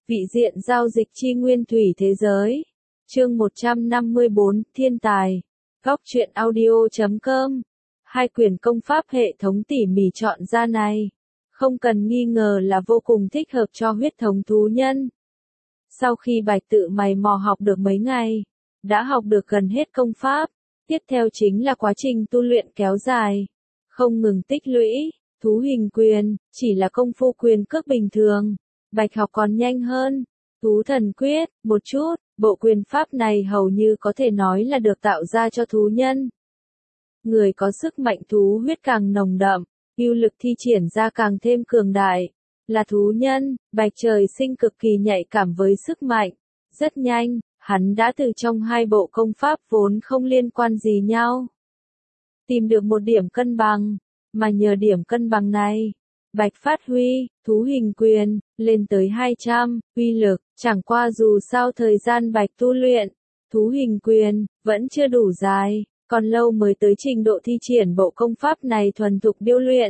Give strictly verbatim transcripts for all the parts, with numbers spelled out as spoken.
Vị diện giao dịch chi nguyên thủy thế giới. Chương một trăm năm mươi bốn, Thiên tài. Góc truyện audio chấm com. Hai quyển công pháp hệ thống tỉ mỉ chọn ra này, không cần nghi ngờ là vô cùng thích hợp cho huyết thống thú nhân. Sau khi Bạch tự mày mò học được mấy ngày, đã học được gần hết công pháp, tiếp theo chính là quá trình tu luyện kéo dài, không ngừng tích lũy. Thú hình quyền, chỉ là công phu quyền cước bình thường, Bạch học còn nhanh hơn. Thú thần quyết, một chút, bộ quyền pháp này hầu như có thể nói là được tạo ra cho thú nhân. Người có sức mạnh thú huyết càng nồng đậm, ưu lực thi triển ra càng thêm cường đại. Là thú nhân, Bạch trời sinh cực kỳ nhạy cảm với sức mạnh. Rất nhanh, hắn đã từ trong hai bộ công pháp vốn không liên quan gì nhau, tìm được một điểm cân bằng, mà nhờ điểm cân bằng này, Bạch phát huy, thú hình quyền, lên tới hai trăm, uy lực, chẳng qua dù sao thời gian Bạch tu luyện, thú hình quyền, vẫn chưa đủ dài, còn lâu mới tới trình độ thi triển bộ công pháp này thuần thục điêu luyện.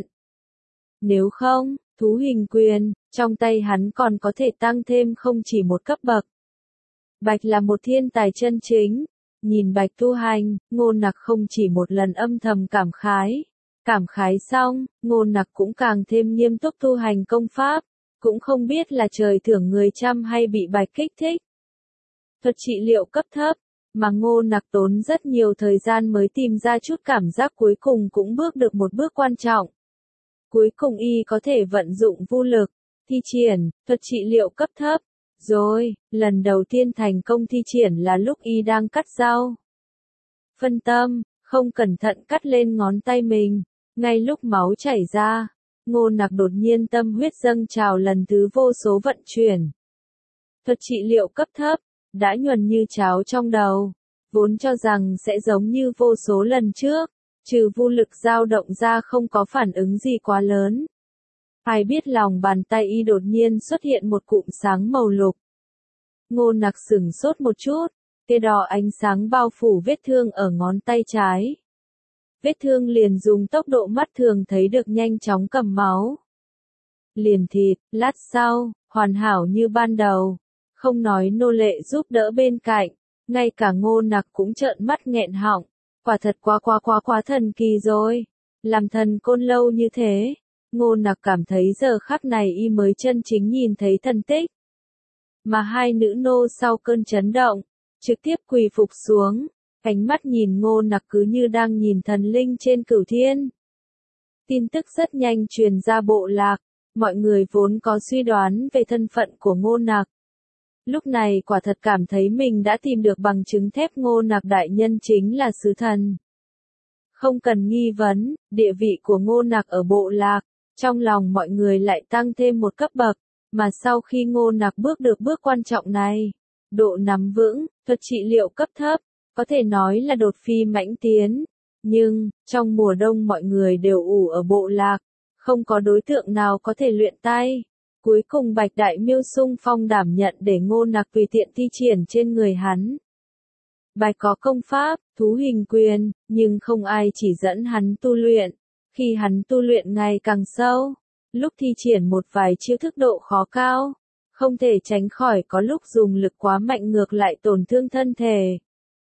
Nếu không, thú hình quyền, trong tay hắn còn có thể tăng thêm không chỉ một cấp bậc. Bạch là một thiên tài chân chính, nhìn Bạch tu hành, Ngô Nặc không chỉ một lần âm thầm cảm khái. Cảm khái xong, Ngô Nặc cũng càng thêm nghiêm túc tu hành công pháp, cũng không biết là trời thưởng người chăm hay bị Bạch kích thích. Thuật trị liệu cấp thấp, mà Ngô Nặc tốn rất nhiều thời gian mới tìm ra chút cảm giác cuối cùng cũng bước được một bước quan trọng. Cuối cùng y có thể vận dụng vô lực, thi triển, thuật trị liệu cấp thấp. Rồi, lần đầu tiên thành công thi triển là lúc y đang cắt rau. Phân tâm, không cẩn thận cắt lên ngón tay mình. Ngay lúc máu chảy ra, Ngô Nặc đột nhiên tâm huyết dâng trào lần thứ vô số vận chuyển. Thuật trị liệu cấp thấp, đã nhuần như cháo trong đầu, vốn cho rằng sẽ giống như vô số lần trước, trừ vô lực dao động ra không có phản ứng gì quá lớn. Ai biết lòng bàn tay y đột nhiên xuất hiện một cụm sáng màu lục. Ngô Nặc sửng sốt một chút, kế đó ánh sáng bao phủ vết thương ở ngón tay trái. Vết thương liền dùng tốc độ mắt thường thấy được nhanh chóng cầm máu. Liền thịt, lát sau, hoàn hảo như ban đầu. Không nói nô lệ giúp đỡ bên cạnh, ngay cả Ngô Nặc cũng trợn mắt nghẹn họng. Quả thật quá quá quá quá thần kỳ rồi. Làm thần côn lâu như thế, Ngô Nặc cảm thấy giờ khắc này y mới chân chính nhìn thấy thần tích. Mà hai nữ nô sau cơn chấn động, trực tiếp quỳ phục xuống. Ánh mắt nhìn Ngô Nặc cứ như đang nhìn thần linh trên cửu thiên. Tin tức rất nhanh truyền ra bộ lạc, mọi người vốn có suy đoán về thân phận của Ngô Nặc. Lúc này quả thật cảm thấy mình đã tìm được bằng chứng thép Ngô Nặc đại nhân chính là sứ thần. Không cần nghi vấn, địa vị của Ngô Nặc ở bộ lạc, trong lòng mọi người lại tăng thêm một cấp bậc, mà sau khi Ngô Nặc bước được bước quan trọng này, độ nắm vững, thuật trị liệu cấp thấp, có thể nói là đột phi mãnh tiến. Nhưng, trong mùa đông mọi người đều ủ ở bộ lạc, không có đối tượng nào có thể luyện tay. Cuối cùng Bạch Đại Miêu xung phong đảm nhận để Ngô Nặc tùy tiện thi triển trên người hắn. Bạch có công pháp, thú hình quyền, nhưng không ai chỉ dẫn hắn tu luyện. Khi hắn tu luyện ngày càng sâu, lúc thi triển một vài chiêu thức độ khó cao, không thể tránh khỏi có lúc dùng lực quá mạnh ngược lại tổn thương thân thể.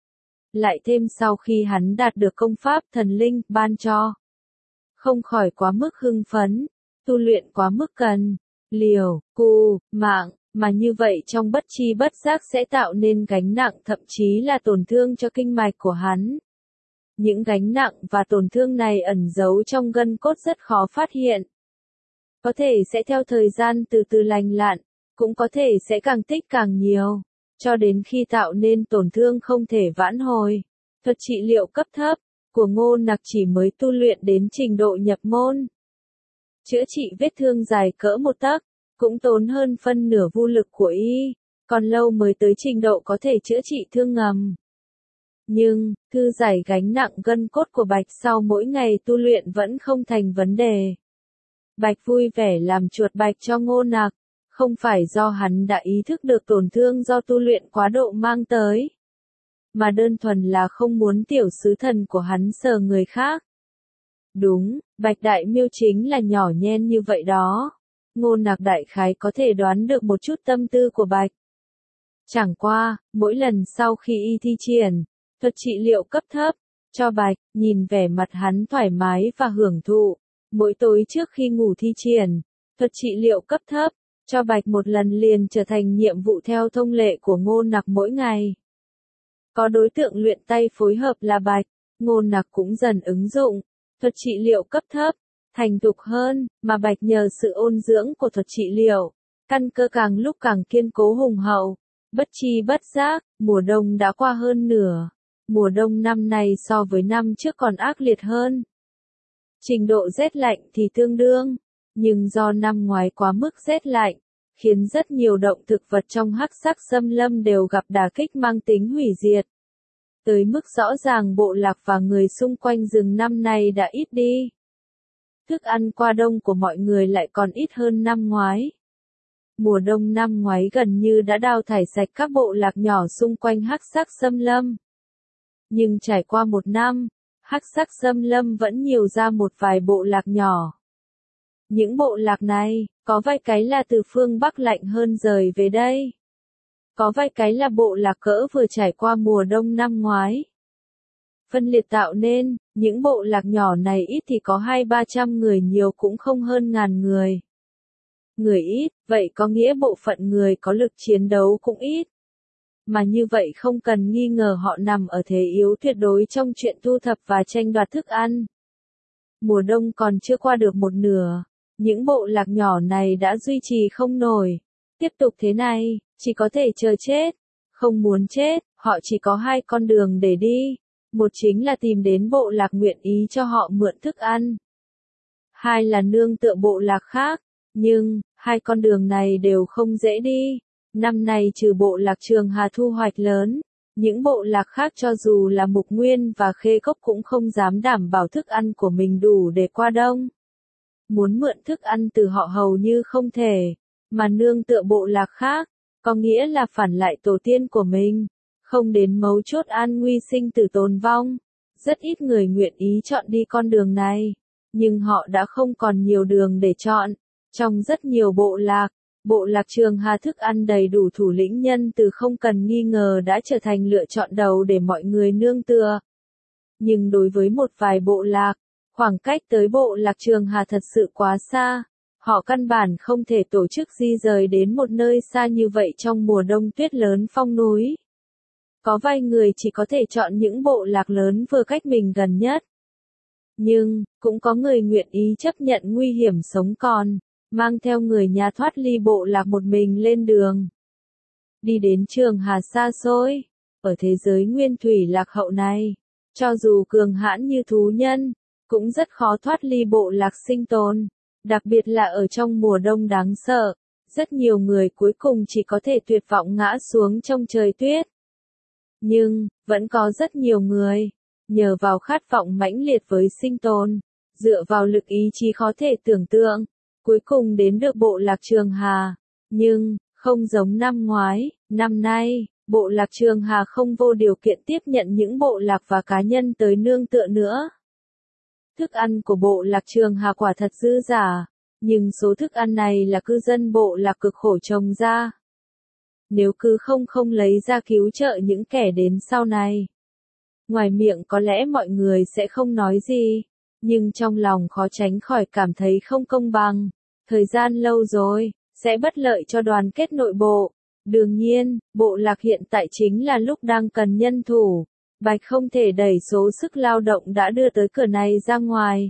Lại thêm sau khi hắn đạt được công pháp thần linh ban cho, không khỏi quá mức hưng phấn, tu luyện quá mức cần, liều, cù, mạng, mà như vậy trong bất chi bất giác sẽ tạo nên gánh nặng thậm chí là tổn thương cho kinh mạch của hắn. Những gánh nặng và tổn thương này ẩn giấu trong gân cốt rất khó phát hiện. Có thể sẽ theo thời gian từ từ lành lặn, cũng có thể sẽ càng tích càng nhiều, cho đến khi tạo nên tổn thương không thể vãn hồi. Thuật trị liệu cấp thấp của Ngô Nặc chỉ mới tu luyện đến trình độ nhập môn. Chữa trị vết thương dài cỡ một tấc, cũng tốn hơn phân nửa vô lực của y, còn lâu mới tới trình độ có thể chữa trị thương ngầm. Nhưng, thư giải gánh nặng gân cốt của Bạch sau mỗi ngày tu luyện vẫn không thành vấn đề. Bạch vui vẻ làm chuột bạch cho Ngô Nặc, không phải do hắn đã ý thức được tổn thương do tu luyện quá độ mang tới, mà đơn thuần là không muốn tiểu sứ thần của hắn sờ người khác. Đúng, Bạch Đại Miêu chính là nhỏ nhen như vậy đó. Ngô Nặc đại khái có thể đoán được một chút tâm tư của Bạch. Chẳng qua, mỗi lần sau khi y thi triển thuật trị liệu cấp thấp cho Bạch, nhìn vẻ mặt hắn thoải mái và hưởng thụ, mỗi tối trước khi ngủ thi triển thuật trị liệu cấp thấp cho Bạch một lần liền trở thành nhiệm vụ theo thông lệ của Ngô Nặc mỗi ngày. Có đối tượng luyện tay phối hợp là Bạch, Ngô Nặc cũng dần ứng dụng thuật trị liệu cấp thấp, thành thục hơn, mà Bạch nhờ sự ôn dưỡng của thuật trị liệu, căn cơ càng lúc càng kiên cố hùng hậu. Bất chi bất giác, mùa đông đã qua hơn nửa. Mùa đông năm nay so với năm trước còn ác liệt hơn. Trình độ rét lạnh thì tương đương, nhưng do năm ngoái quá mức rét lạnh, khiến rất nhiều động thực vật trong hắc sắc xâm lâm đều gặp đả kích mang tính hủy diệt. Tới mức rõ ràng bộ lạc và người xung quanh rừng năm nay đã ít đi. Thức ăn qua đông của mọi người lại còn ít hơn năm ngoái. Mùa đông năm ngoái gần như đã đào thải sạch các bộ lạc nhỏ xung quanh hắc sắc xâm lâm. Nhưng trải qua một năm, hắc sắc xâm lâm vẫn nhiều ra một vài bộ lạc nhỏ. Những bộ lạc này, có vài cái là từ phương Bắc lạnh hơn rời về đây. Có vài cái là bộ lạc cỡ vừa trải qua mùa đông năm ngoái. Phân liệt tạo nên, những bộ lạc nhỏ này ít thì có hai ba trăm người, nhiều cũng không hơn ngàn người. Người ít, vậy có nghĩa bộ phận người có lực chiến đấu cũng ít. Mà như vậy không cần nghi ngờ họ nằm ở thế yếu tuyệt đối trong chuyện thu thập và tranh đoạt thức ăn. Mùa đông còn chưa qua được một nửa, những bộ lạc nhỏ này đã duy trì không nổi. Tiếp tục thế này, chỉ có thể chờ chết. Không muốn chết, họ chỉ có hai con đường để đi. Một chính là tìm đến bộ lạc nguyện ý cho họ mượn thức ăn. Hai là nương tựa bộ lạc khác. Nhưng, hai con đường này đều không dễ đi. Năm nay trừ bộ lạc Trường Hà thu hoạch lớn, những bộ lạc khác cho dù là Mục Nguyên và Khê Cốc cũng không dám đảm bảo thức ăn của mình đủ để qua đông. Muốn mượn thức ăn từ họ hầu như không thể, mà nương tựa bộ lạc khác, có nghĩa là phản lại tổ tiên của mình, không đến mấu chốt an nguy sinh tử tồn vong. Rất ít người nguyện ý chọn đi con đường này, nhưng họ đã không còn nhiều đường để chọn. Trong rất nhiều bộ lạc, bộ lạc Trường Hà thức ăn đầy đủ, thủ lĩnh nhân từ không cần nghi ngờ đã trở thành lựa chọn đầu để mọi người nương tựa. Nhưng đối với một vài bộ lạc, khoảng cách tới bộ lạc Trường Hà thật sự quá xa, họ căn bản không thể tổ chức di rời đến một nơi xa như vậy trong mùa đông tuyết lớn phong núi. Có vài người chỉ có thể chọn những bộ lạc lớn vừa cách mình gần nhất. Nhưng, cũng có người nguyện ý chấp nhận nguy hiểm sống còn, mang theo người nhà thoát ly bộ lạc một mình lên đường. Đi đến Trường Hà xa xôi, ở thế giới nguyên thủy lạc hậu này, cho dù cường hãn như thú nhân, cũng rất khó thoát ly bộ lạc sinh tồn, đặc biệt là ở trong mùa đông đáng sợ. Rất nhiều người cuối cùng chỉ có thể tuyệt vọng ngã xuống trong trời tuyết. Nhưng, vẫn có rất nhiều người, nhờ vào khát vọng mãnh liệt với sinh tồn, dựa vào lực ý chí khó thể tưởng tượng, cuối cùng đến được bộ lạc Trường Hà. Nhưng, không giống năm ngoái, năm nay, bộ lạc Trường Hà không vô điều kiện tiếp nhận những bộ lạc và cá nhân tới nương tựa nữa. Thức ăn của bộ lạc Trường Hà quả thật dư dả, nhưng số thức ăn này là cư dân bộ lạc cực khổ trồng ra. Nếu cứ không không lấy ra cứu trợ những kẻ đến sau này. Ngoài miệng có lẽ mọi người sẽ không nói gì, nhưng trong lòng khó tránh khỏi cảm thấy không công bằng. Thời gian lâu rồi, sẽ bất lợi cho đoàn kết nội bộ. Đương nhiên, bộ lạc hiện tại chính là lúc đang cần nhân thủ. Bạch không thể đẩy số sức lao động đã đưa tới cửa này ra ngoài.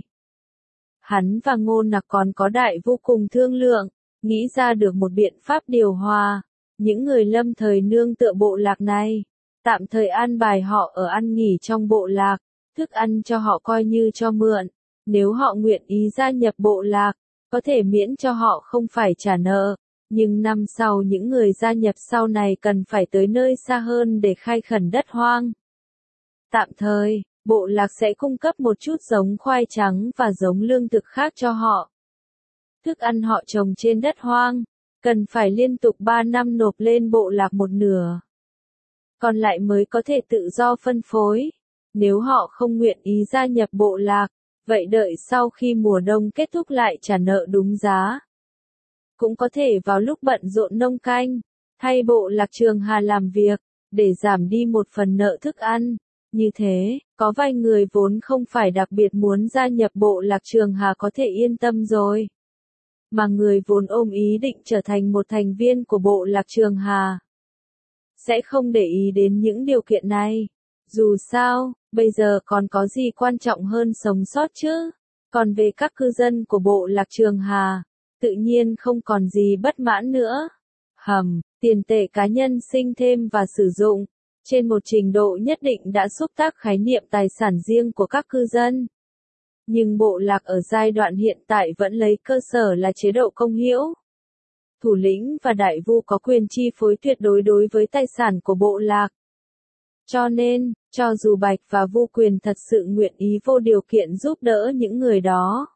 Hắn và Ngô Nặc còn có đại vô cùng thương lượng, nghĩ ra được một biện pháp điều hòa. Những người lâm thời nương tựa bộ lạc này, tạm thời an bài họ ở ăn nghỉ trong bộ lạc, thức ăn cho họ coi như cho mượn. Nếu họ nguyện ý gia nhập bộ lạc, có thể miễn cho họ không phải trả nợ. Nhưng năm sau những người gia nhập sau này cần phải tới nơi xa hơn để khai khẩn đất hoang. Tạm thời, bộ lạc sẽ cung cấp một chút giống khoai trắng và giống lương thực khác cho họ. Thức ăn họ trồng trên đất hoang, cần phải liên tục ba năm nộp lên bộ lạc một nửa. Còn lại mới có thể tự do phân phối. Nếu họ không nguyện ý gia nhập bộ lạc, vậy đợi sau khi mùa đông kết thúc lại trả nợ đúng giá. cũng có thể vào lúc bận rộn nông canh, thay bộ lạc Trường Hà làm việc, để giảm đi một phần nợ thức ăn. Như thế, có vài người vốn không phải đặc biệt muốn gia nhập bộ lạc Trường Hà có thể yên tâm rồi. Mà người vốn ôm ý định trở thành một thành viên của bộ lạc Trường Hà sẽ không để ý đến những điều kiện này. Dù sao, bây giờ còn có gì quan trọng hơn sống sót chứ. Còn về các cư dân của bộ lạc Trường Hà, tự nhiên không còn gì bất mãn nữa. Hầm, tiền tệ cá nhân sinh thêm và sử dụng, trên một trình độ nhất định đã xúc tác khái niệm tài sản riêng của các cư dân. Nhưng bộ lạc ở giai đoạn hiện tại vẫn lấy cơ sở là chế độ công hữu. Thủ lĩnh và đại vu có quyền chi phối tuyệt đối đối với tài sản của bộ lạc. Cho nên, cho dù Bạch và Vu Quyền thật sự nguyện ý vô điều kiện giúp đỡ những người đó,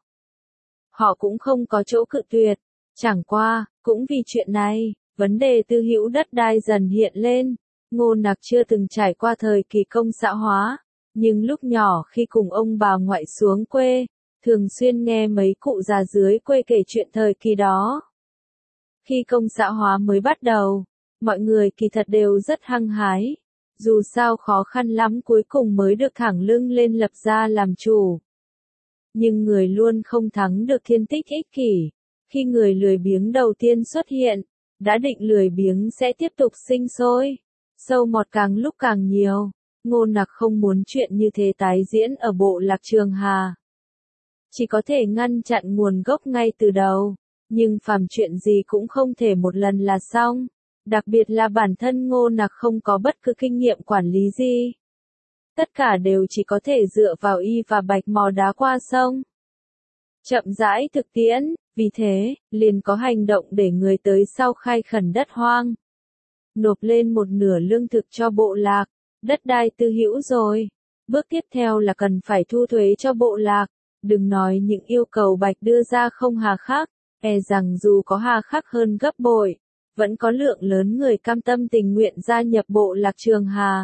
họ cũng không có chỗ cự tuyệt. Chẳng qua, cũng vì chuyện này, vấn đề tư hữu đất đai dần hiện lên. Ngô Nặc chưa từng trải qua thời kỳ công xã hóa, nhưng lúc nhỏ khi cùng ông bà ngoại xuống quê, thường xuyên nghe mấy cụ già dưới quê kể chuyện thời kỳ đó. Khi công xã hóa mới bắt đầu, mọi người kỳ thật đều rất hăng hái. Dù sao khó khăn lắm cuối cùng mới được thẳng lưng lên lập ra làm chủ. Nhưng người luôn không thắng được thiên tích ích kỷ. Khi người lười biếng đầu tiên xuất hiện, đã định lười biếng sẽ tiếp tục sinh sôi. Sâu mọt càng lúc càng nhiều. Ngô Nặc không muốn chuyện như thế tái diễn ở bộ lạc Trường Hà. Chỉ có thể ngăn chặn nguồn gốc ngay từ đầu. Nhưng phàm chuyện gì cũng không thể một lần là xong. Đặc biệt là bản thân Ngô Nặc không có bất cứ kinh nghiệm quản lý gì. Tất cả đều chỉ có thể dựa vào y và Bạch mò đá qua sông. Chậm rãi thực tiễn, vì thế, liền có hành động để người tới sau khai khẩn đất hoang. Nộp lên một nửa lương thực cho bộ lạc, đất đai tư hữu rồi. Bước tiếp theo là cần phải thu thuế cho bộ lạc. Đừng nói những yêu cầu Bạch đưa ra không hà khắc, e rằng dù có hà khắc hơn gấp bội, vẫn có lượng lớn người cam tâm tình nguyện gia nhập bộ lạc Trường Hà.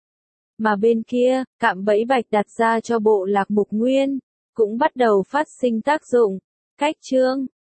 Mà bên kia, cạm bẫy Bạch đặt ra cho bộ lạc Mục Nguyên, cũng bắt đầu phát sinh tác dụng. Cách chương